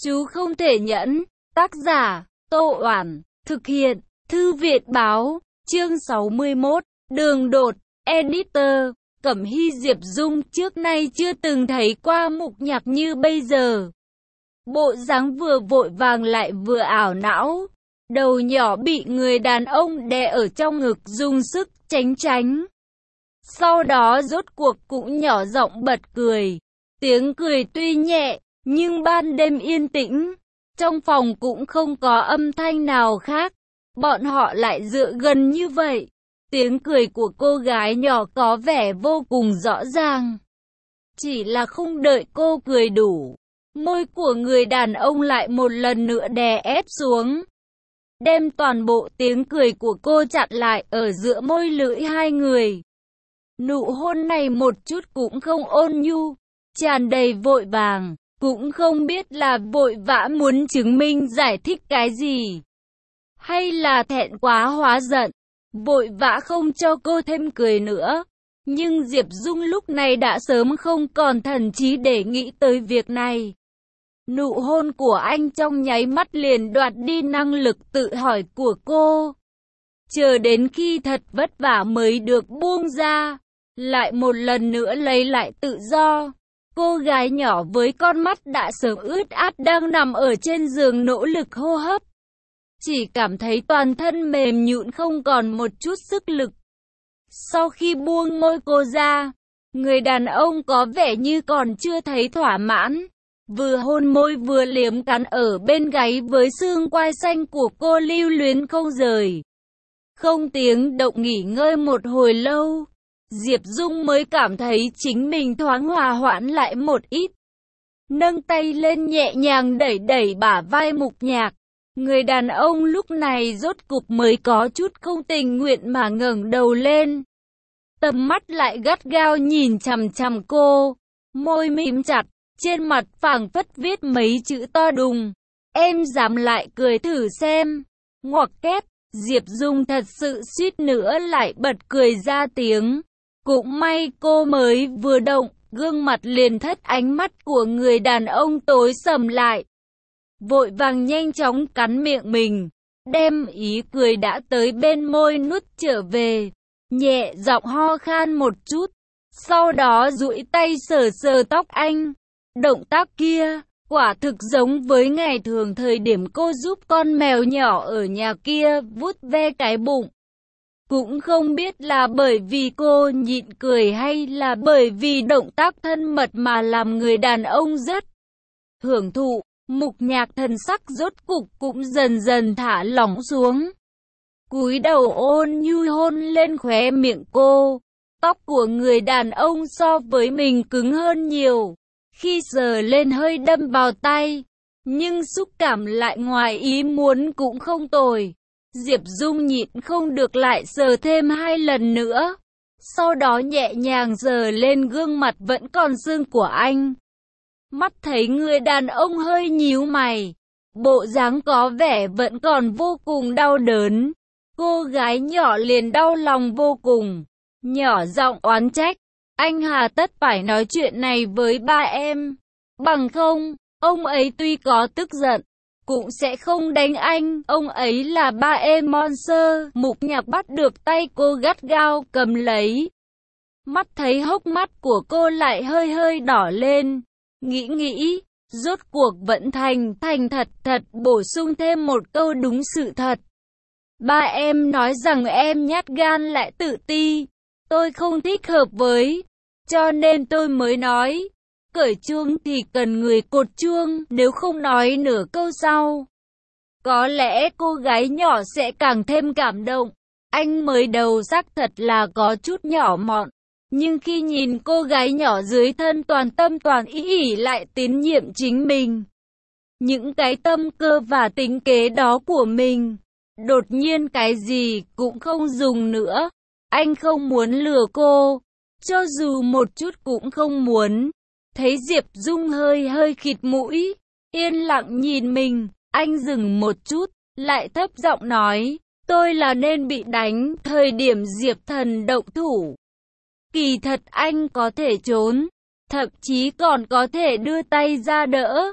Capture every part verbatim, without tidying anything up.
Chú không thể nhẫn. Tác giả, Tô Oản. Thực hiện, Thư viện Báo. Chương sáu mươi mốt. Đường đột. Editor. Cẩm Hy. Diệp Dung trước nay chưa từng thấy qua Mục Nhạc như bây giờ. Bộ dáng vừa vội vàng lại vừa ảo não. Đầu nhỏ bị người đàn ông đè ở trong ngực dùng sức tránh tránh. Sau đó rốt cuộc cũng nhỏ giọng bật cười. Tiếng cười tuy nhẹ, nhưng ban đêm yên tĩnh. Trong phòng cũng không có âm thanh nào khác. Bọn họ lại dựa gần như vậy. Tiếng cười của cô gái nhỏ có vẻ vô cùng rõ ràng. Chỉ là không đợi cô cười đủ, môi của người đàn ông lại một lần nữa đè ép xuống, đem toàn bộ tiếng cười của cô chặn lại ở giữa môi lưỡi hai người. Nụ hôn này một chút cũng không ôn nhu, tràn đầy vội vàng, cũng không biết là vội vã muốn chứng minh giải thích cái gì, hay là thẹn quá hóa giận, vội vã không cho cô thêm cười nữa. Nhưng Diệp Dung lúc này đã sớm không còn thần trí để nghĩ tới việc này. Nụ hôn của anh trong nháy mắt liền đoạt đi năng lực tự hỏi của cô. Chờ đến khi thật vất vả mới được buông ra, lại một lần nữa lấy lại tự do. Cô gái nhỏ với con mắt đã sớm ướt át đang nằm ở trên giường nỗ lực hô hấp. Chỉ cảm thấy toàn thân mềm nhũn không còn một chút sức lực. Sau khi buông môi cô ra, người đàn ông có vẻ như còn chưa thấy thỏa mãn. Vừa hôn môi vừa liếm cắn ở bên gáy với xương quai xanh của cô lưu luyến không rời. Không tiếng động nghỉ ngơi một hồi lâu, Diệp Dung mới cảm thấy chính mình thoáng hòa hoãn lại một ít. Nâng tay lên nhẹ nhàng đẩy đẩy bả vai Mục Nhạc. Người đàn ông lúc này rốt cục mới có chút không tình nguyện mà ngẩng đầu lên. Tầm mắt lại gắt gao nhìn chằm chằm cô, môi mím chặt, trên mặt phảng phất viết mấy chữ to đùng. Em dám lại cười thử xem. Ngoặc kép, Diệp Dung thật sự suýt nữa lại bật cười ra tiếng. Cũng may cô mới vừa động, gương mặt liền thất ánh mắt của người đàn ông tối sầm lại. Vội vàng nhanh chóng cắn miệng mình, đem ý cười đã tới bên môi nuốt trở về, nhẹ giọng ho khan một chút, sau đó duỗi tay sờ sờ tóc anh. Động tác kia, quả thực giống với ngày thường thời điểm cô giúp con mèo nhỏ ở nhà kia vuốt ve cái bụng. Cũng không biết là bởi vì cô nhịn cười hay là bởi vì động tác thân mật mà làm người đàn ông rất hưởng thụ. Mục Nhạc thần sắc rốt cục cũng dần dần thả lỏng xuống. Cúi đầu ôn nhu hôn lên khóe miệng cô. Tóc của người đàn ông so với mình cứng hơn nhiều. Khi sờ lên hơi đâm vào tay, nhưng xúc cảm lại ngoài ý muốn cũng không tồi. Diệp Dung nhịn không được lại sờ thêm hai lần nữa. Sau đó nhẹ nhàng sờ lên gương mặt vẫn còn sưng của anh. Mắt thấy người đàn ông hơi nhíu mày, bộ dáng có vẻ vẫn còn vô cùng đau đớn. Cô gái nhỏ liền đau lòng vô cùng, nhỏ giọng oán trách. Anh hà tất phải nói chuyện này với ba em. Bằng không, ông ấy tuy có tức giận, cũng sẽ không đánh anh. Ông ấy là ba em monster. Mục Nhạc bắt được tay cô gắt gao cầm lấy. Mắt thấy hốc mắt của cô lại hơi hơi đỏ lên. Nghĩ nghĩ, rốt cuộc vẫn thành thành thật thật bổ sung thêm một câu đúng sự thật. Ba em nói rằng em nhát gan lại tự ti. Tôi không thích hợp với, cho nên tôi mới nói. Cởi chuông thì cần người cột chuông, nếu không nói nửa câu sau, có lẽ cô gái nhỏ sẽ càng thêm cảm động. Anh mới đầu xác thật là có chút nhỏ mọn. Nhưng khi nhìn cô gái nhỏ dưới thân toàn tâm toàn ý ỷ lại tín nhiệm chính mình, những cái tâm cơ và tính kế đó của mình, đột nhiên cái gì cũng không dùng nữa. Anh không muốn lừa cô, cho dù một chút cũng không muốn. Thấy Diệp Dung hơi hơi khịt mũi, yên lặng nhìn mình, anh dừng một chút, lại thấp giọng nói, tôi là nên bị đánh. Thời điểm Diệp Thần động thủ, kỳ thật anh có thể trốn, thậm chí còn có thể đưa tay ra đỡ.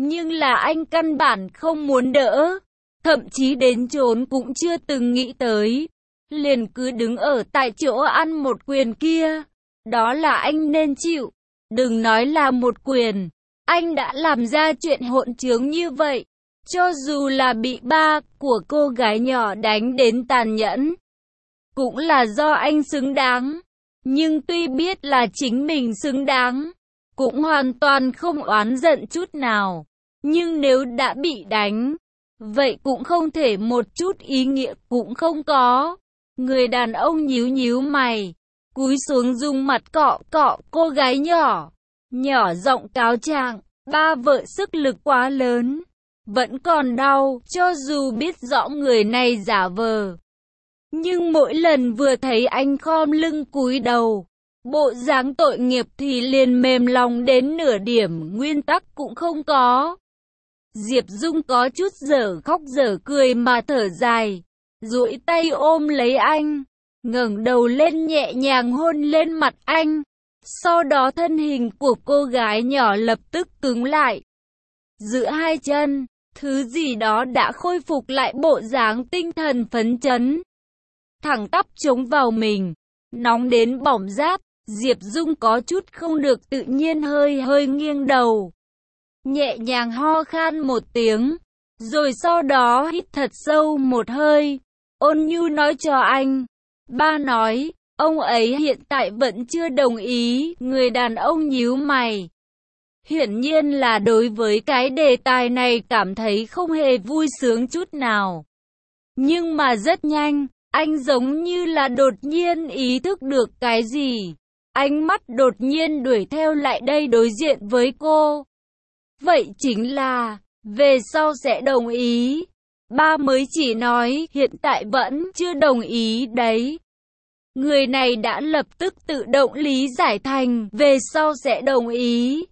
Nhưng là anh căn bản không muốn đỡ, thậm chí đến trốn cũng chưa từng nghĩ tới. Liền cứ đứng ở tại chỗ ăn một quyền kia. Đó là anh nên chịu. Đừng nói là một quyền. Anh đã làm ra chuyện hỗn trướng như vậy. Cho dù là bị ba của cô gái nhỏ đánh đến tàn nhẫn, cũng là do anh xứng đáng. Nhưng tuy biết là chính mình xứng đáng, cũng hoàn toàn không oán giận chút nào. Nhưng nếu đã bị đánh, vậy cũng không thể một chút ý nghĩa cũng không có. Người đàn ông nhíu nhíu mày, cúi xuống dùng mặt cọ cọ cô gái nhỏ. Nhỏ giọng cáo trạng, ba vợ sức lực quá lớn, vẫn còn đau, cho dù biết rõ người này giả vờ. Nhưng mỗi lần vừa thấy anh khom lưng cúi đầu, bộ dáng tội nghiệp thì liền mềm lòng đến nửa điểm nguyên tắc cũng không có. Diệp Dung có chút dở khóc dở cười mà thở dài, duỗi tay ôm lấy anh, ngẩng đầu lên nhẹ nhàng hôn lên mặt anh. Sau đó thân hình của cô gái nhỏ lập tức cứng lại. Giữa hai chân, thứ gì đó đã khôi phục lại bộ dáng tinh thần phấn chấn. Thẳng tắp chống vào mình, nóng đến bỏng rát. Diệp Dung có chút không được tự nhiên hơi hơi nghiêng đầu, nhẹ nhàng ho khan một tiếng, rồi sau đó hít thật sâu một hơi, ôn nhu nói cho anh. Ba nói, ông ấy hiện tại vẫn chưa đồng ý. Người đàn ông nhíu mày. Hiển nhiên là đối với cái đề tài này cảm thấy không hề vui sướng chút nào. Nhưng mà rất nhanh, anh giống như là đột nhiên ý thức được cái gì. Ánh mắt đột nhiên đuổi theo lại đây đối diện với cô. Vậy chính là, về sau sẽ đồng ý. Ba mới chỉ nói, hiện tại vẫn chưa đồng ý đấy. Người này đã lập tức tự động lý giải thành, về sau sẽ đồng ý.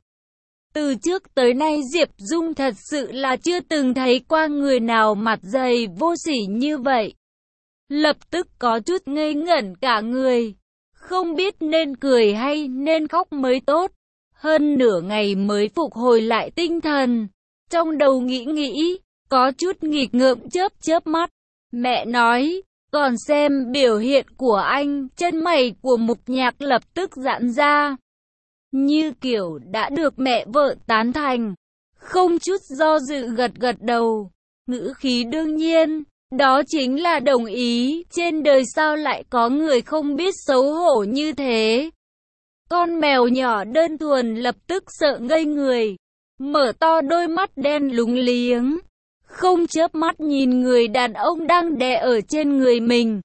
Từ trước tới nay Diệp Dung thật sự là chưa từng thấy qua người nào mặt dày vô sỉ như vậy. Lập tức có chút ngây ngẩn cả người. Không biết nên cười hay nên khóc mới tốt. Hơn nửa ngày mới phục hồi lại tinh thần. Trong đầu nghĩ nghĩ, có chút nghịch ngợm chớp chớp mắt. Mẹ nói, còn xem biểu hiện của anh, chân mày của Mục Nhạc lập tức giãn ra. Như kiểu đã được mẹ vợ tán thành. Không chút do dự gật gật đầu. Ngữ khí đương nhiên, đó chính là đồng ý. Trên đời sao lại có người không biết xấu hổ như thế. Con mèo nhỏ đơn thuần lập tức sợ ngây người, mở to đôi mắt đen lúng liếng, không chớp mắt nhìn người đàn ông đang đè ở trên người mình.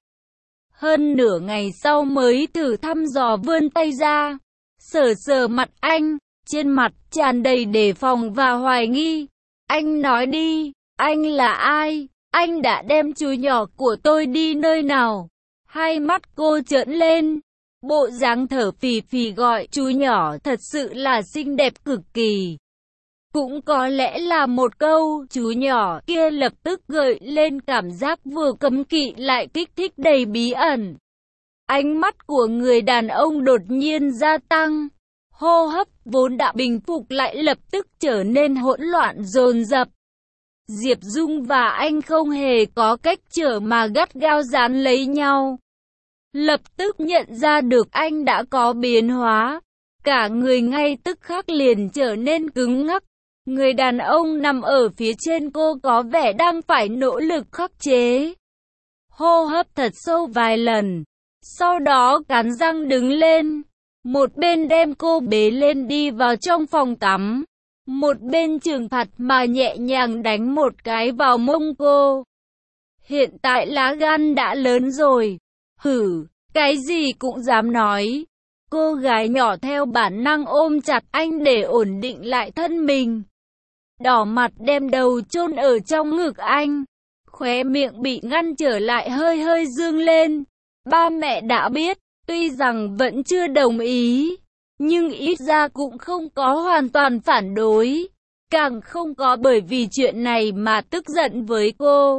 Hơn nửa ngày sau mới thử thăm dò vươn tay ra, sờ sờ mặt anh, trên mặt tràn đầy đề phòng và hoài nghi. Anh nói đi, anh là ai? Anh đã đem chú nhỏ của tôi đi nơi nào? Hai mắt cô trợn lên, bộ dáng thở phì phì gọi chú nhỏ thật sự là xinh đẹp cực kỳ. Cũng có lẽ là một câu chú nhỏ kia lập tức gợi lên cảm giác vừa cấm kỵ lại kích thích đầy bí ẩn. Ánh mắt của người đàn ông đột nhiên gia tăng, hô hấp vốn đã bình phục lại lập tức trở nên hỗn loạn dồn dập. Diệp Dung và anh không hề có cách trở mà gắt gao dán lấy nhau. Lập tức nhận ra được anh đã có biến hóa, cả người ngay tức khắc liền trở nên cứng ngắc. Người đàn ông nằm ở phía trên cô có vẻ đang phải nỗ lực khắc chế. Hô hấp thật sâu vài lần, sau đó cắn răng đứng lên, một bên đem cô bế lên đi vào trong phòng tắm, một bên trừng phạt mà nhẹ nhàng đánh một cái vào mông cô. Hiện tại lá gan đã lớn rồi. Hử, cái gì cũng dám nói. Cô gái nhỏ theo bản năng ôm chặt anh để ổn định lại thân mình. Đỏ mặt đem đầu chôn ở trong ngực anh. Khóe miệng bị ngăn trở lại hơi hơi dương lên. Ba mẹ đã biết, tuy rằng vẫn chưa đồng ý, nhưng ít ra cũng không có hoàn toàn phản đối. Càng không có bởi vì chuyện này mà tức giận với cô.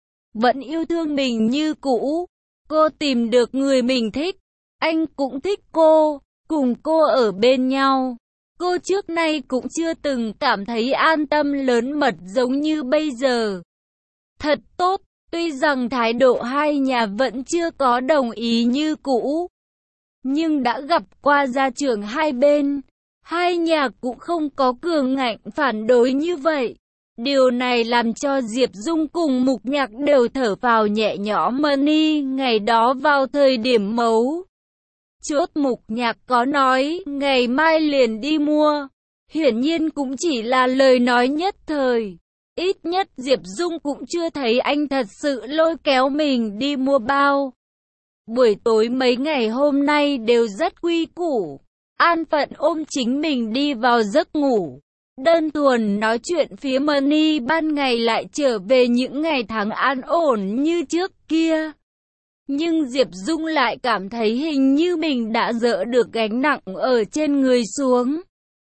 Vẫn yêu thương mình như cũ. Cô tìm được người mình thích, anh cũng thích cô, cùng cô ở bên nhau. Cô trước nay cũng chưa từng cảm thấy an tâm lớn mật giống như bây giờ. Thật tốt, tuy rằng thái độ hai nhà vẫn chưa có đồng ý như cũ, nhưng đã gặp qua gia trưởng hai bên, hai nhà cũng không có cường ngạnh phản đối như vậy. Điều này làm cho Diệp Dung cùng Mục Nhạc đều thở phào nhẹ nhõm. Money ngày đó vào thời điểm mấu chốt Mục Nhạc có nói ngày mai liền đi mua, hiển nhiên cũng chỉ là lời nói nhất thời. Ít nhất Diệp Dung cũng chưa thấy anh thật sự lôi kéo mình đi mua bao. Buổi tối mấy ngày hôm nay đều rất quy củ, an phận ôm chính mình đi vào giấc ngủ. Đơn thuần nói chuyện phía Money ban ngày lại trở về những ngày tháng an ổn như trước kia. Nhưng Diệp Dung lại cảm thấy hình như mình đã dỡ được gánh nặng ở trên người xuống.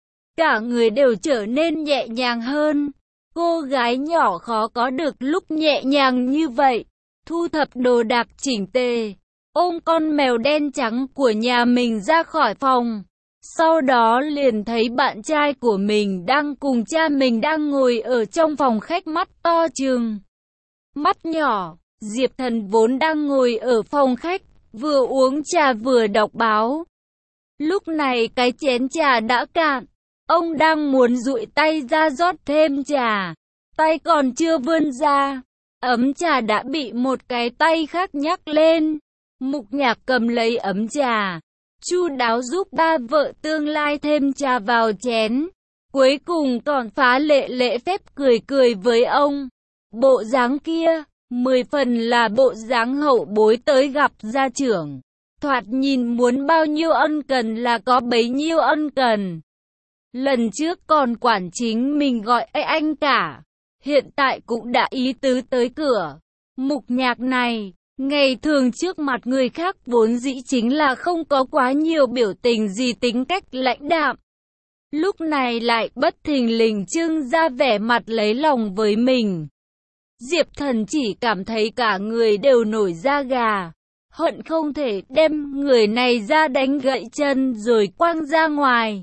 Cả người đều trở nên nhẹ nhàng hơn. Cô gái nhỏ khó có được lúc nhẹ nhàng như vậy. Thu thập đồ đạc chỉnh tề, ôm con mèo đen trắng của nhà mình ra khỏi phòng. Sau đó liền thấy bạn trai của mình đang cùng cha mình đang ngồi ở trong phòng khách, mắt to trừng mắt nhỏ. Diệp Thần vốn đang ngồi ở phòng khách, vừa uống trà vừa đọc báo. Lúc này cái chén trà đã cạn, ông đang muốn duỗi tay ra rót thêm trà. Tay còn chưa vươn ra, ấm trà đã bị một cái tay khác nhắc lên. Mục Nhạc cầm lấy ấm trà, chu đáo giúp ba vợ tương lai thêm trà vào chén. Cuối cùng còn phá lệ lễ phép cười cười với ông. Bộ dáng kia, mười phần là bộ dáng hậu bối tới gặp gia trưởng. Thoạt nhìn muốn bao nhiêu ân cần là có bấy nhiêu ân cần. Lần trước còn quản chính mình gọi anh cả, hiện tại cũng đã ý tứ tới cửa. Mục Nhạc này, ngày thường trước mặt người khác vốn dĩ chính là không có quá nhiều biểu tình gì, tính cách lãnh đạm. Lúc này lại bất thình lình trưng ra vẻ mặt lấy lòng với mình. Diệp Thần chỉ cảm thấy cả người đều nổi da gà, hận không thể đem người này ra đánh gãy chân rồi quăng ra ngoài.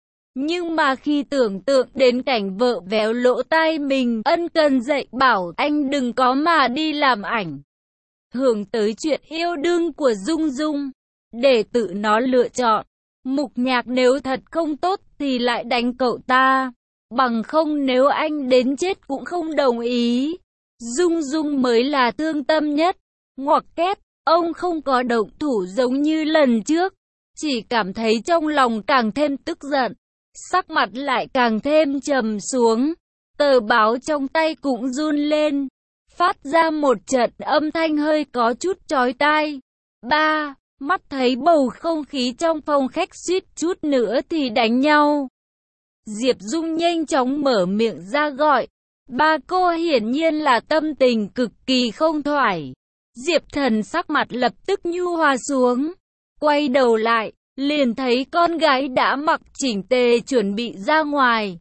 Nhưng mà khi tưởng tượng đến cảnh vợ véo lỗ tai mình, ân cần dạy bảo anh đừng có mà đi làm ảnh hưởng tới chuyện yêu đương của Dung Dung, để tự nó lựa chọn. Mục Nhạc nếu thật không tốt thì lại đánh cậu ta, bằng không nếu anh đến chết cũng không đồng ý. Dung Dung mới là thương tâm nhất. Ngoặc kép, ông không có động thủ giống như lần trước, chỉ cảm thấy trong lòng càng thêm tức giận, sắc mặt lại càng thêm trầm xuống. Tờ báo trong tay cũng run lên, phát ra một trận âm thanh hơi có chút chói tai. Ba, mắt thấy bầu không khí trong phòng khách suýt chút nữa thì đánh nhau. Diệp Dung nhanh chóng mở miệng ra gọi. Ba cô hiển nhiên là tâm tình cực kỳ không thoải. Diệp Thần sắc mặt lập tức nhu hòa xuống. Quay đầu lại, liền thấy con gái đã mặc chỉnh tề chuẩn bị ra ngoài.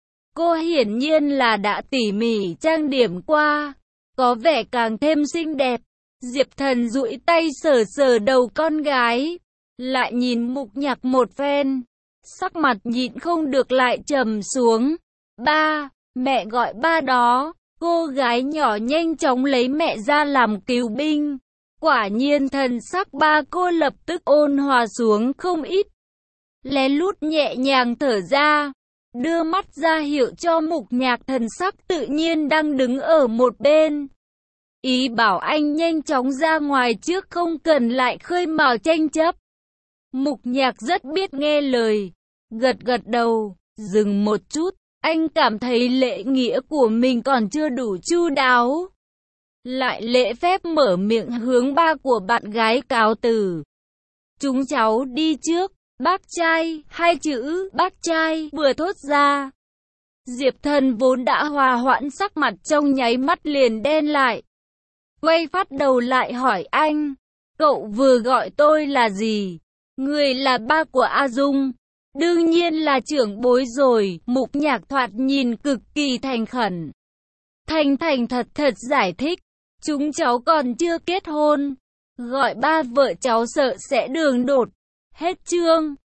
Cô hiển nhiên là đã tỉ mỉ trang điểm qua, có vẻ càng thêm xinh đẹp. Diệp Thần duỗi tay sờ sờ đầu con gái, lại nhìn Mục Nhạc một phen, sắc mặt nhịn không được lại trầm xuống. Ba, mẹ gọi ba đó. Cô gái nhỏ nhanh chóng lấy mẹ ra làm cứu binh. Quả nhiên thần sắc ba cô lập tức ôn hòa xuống không ít. Lén lút nhẹ nhàng thở ra, đưa mắt ra hiệu cho Mục Nhạc thần sắc tự nhiên đang đứng ở một bên. Ý bảo anh nhanh chóng ra ngoài trước, không cần lại khơi mào tranh chấp. Mục Nhạc rất biết nghe lời, gật gật đầu, dừng một chút. Anh cảm thấy lễ nghĩa của mình còn chưa đủ chu đáo, lại lễ phép mở miệng hướng ba của bạn gái cáo từ. Chúng cháu đi trước. Bác trai, hai chữ bác trai vừa thốt ra, Diệp Thần vốn đã hòa hoãn sắc mặt trong nháy mắt liền đen lại. Quay phát đầu lại hỏi anh, cậu vừa gọi tôi là gì? Người là ba của A Dung, đương nhiên là trưởng bối rồi. Mục Nhạc thoạt nhìn cực kỳ thành khẩn, thành thành thật thật giải thích, chúng cháu còn chưa kết hôn, gọi ba vợ cháu sợ sẽ đường đột. Hết chương.